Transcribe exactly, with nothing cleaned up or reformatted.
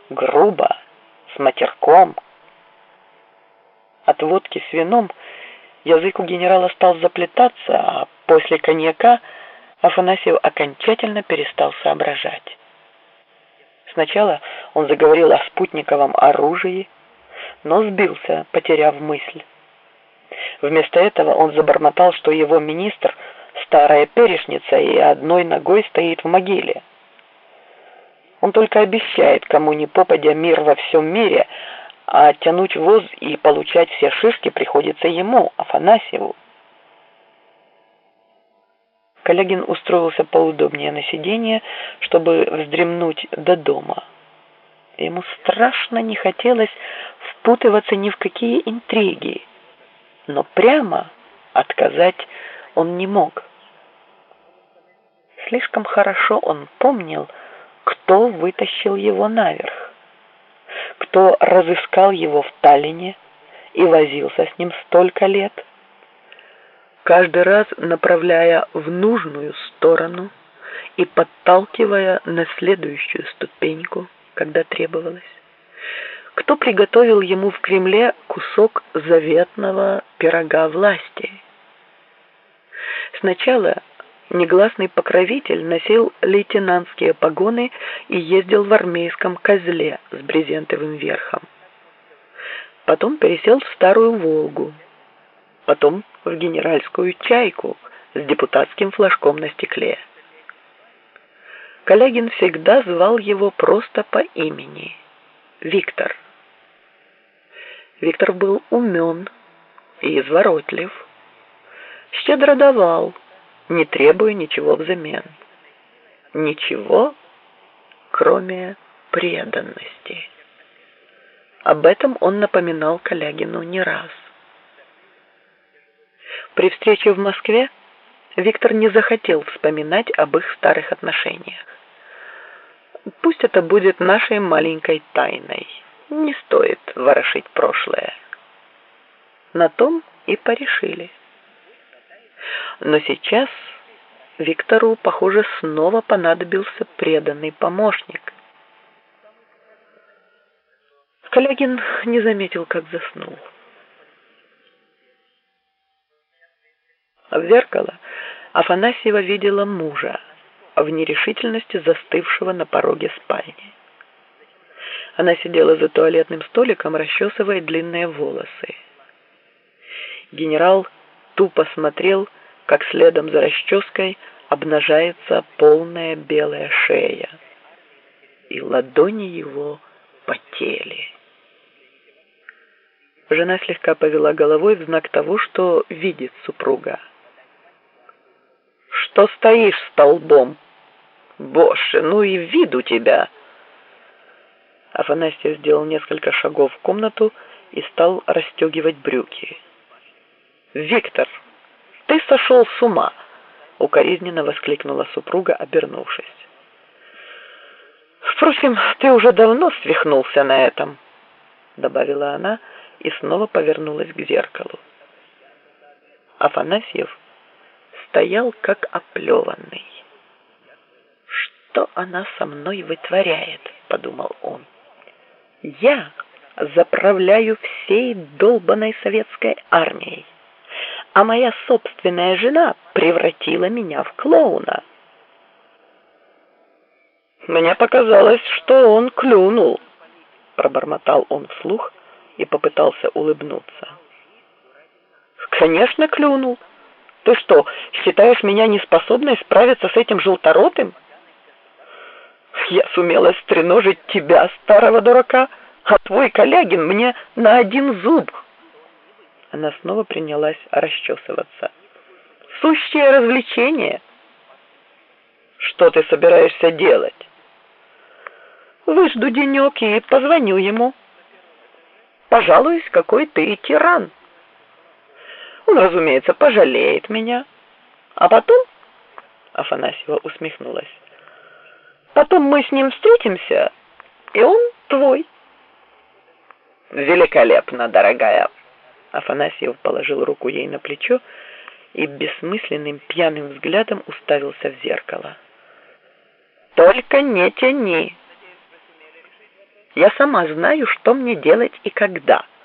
грубо, с матерком. От водки с вином язык у генерала стал заплетаться, а после коньяка Афанасьев окончательно перестал соображать. Сначала он заговорил о спутниковом оружии, но сбился, потеряв мысль. Вместо этого он забормотал, что его министр – старая перешница и одной ногой стоит в могиле. Он только обещает кому ни попадя мир во всем мире, а тянуть воз и получать все шишки приходится ему, Афанасьеву. Калягин устроился поудобнее на сиденье, чтобы вздремнуть до дома. Ему страшно не хотелось впутываться ни в какие интриги, но прямо отказать он не мог. Слишком хорошо он помнил, кто вытащил его наверх, кто разыскал его в Таллине и возился с ним столько лет, каждый раз направляя в нужную сторону и подталкивая на следующую ступеньку, когда требовалось. Кто приготовил ему в Кремле кусок заветного пирога власти. Сначала негласный покровитель носил лейтенантские погоны и ездил в армейском козле с брезентовым верхом. Потом пересел в старую «Волгу», потом в генеральскую «Чайку» с депутатским флажком на стекле. Калягин всегда звал его просто по имени – Виктор. Виктор был умен и изворотлив, щедро давал, не требуя ничего взамен. Ничего, кроме преданности. Об этом он напоминал Калягину не раз. При встрече в Москве Виктор не захотел вспоминать об их старых отношениях. Пусть это будет нашей маленькой тайной. Не стоит ворошить прошлое. На том и порешили. Но сейчас Виктору, похоже, снова понадобился преданный помощник. Калягин не заметил, как заснул. В зеркало Афанасьева видела мужа, в нерешительности застывшего на пороге спальни. Она сидела за туалетным столиком, расчесывая длинные волосы. Генерал тупо смотрел, как следом за расческой обнажается полная белая шея, и ладони его потели. Жена слегка повела головой в знак того, что видит супруга. «Что стоишь столбом? Боже, ну и вид у тебя!» Афанасьев сделал несколько шагов в комнату и стал расстегивать брюки. «Виктор, ты сошел с ума!» — укоризненно воскликнула супруга, обернувшись. «Впрочем, ты уже давно свихнулся на этом», — добавила она и снова повернулась к зеркалу. Афанасьев стоял как оплеванный. «Что она со мной вытворяет?» — подумал он. «Я заправляю всей долбанной советской армией, а моя собственная жена превратила меня в клоуна». «Мне показалось, что он клюнул», — пробормотал он вслух и попытался улыбнуться. «Конечно, клюнул. Ты что, считаешь меня неспособной справиться с этим желторотым? Я сумела стреножить тебя, старого дурака, а твой Калягин мне на один зуб». Она снова принялась расчесываться. «Сущее развлечение». «Что ты собираешься делать?» «Выжду денек и позвоню ему. Пожалуюсь, какой ты тиран. Он, разумеется, пожалеет меня. А потом...» Афанасьева усмехнулась. «Потом мы с ним встретимся, и он твой». «Великолепно, дорогая!» Афанасьев положил руку ей на плечо и бессмысленным пьяным взглядом уставился в зеркало. «Только не тяни. Я сама знаю, что мне делать и когда».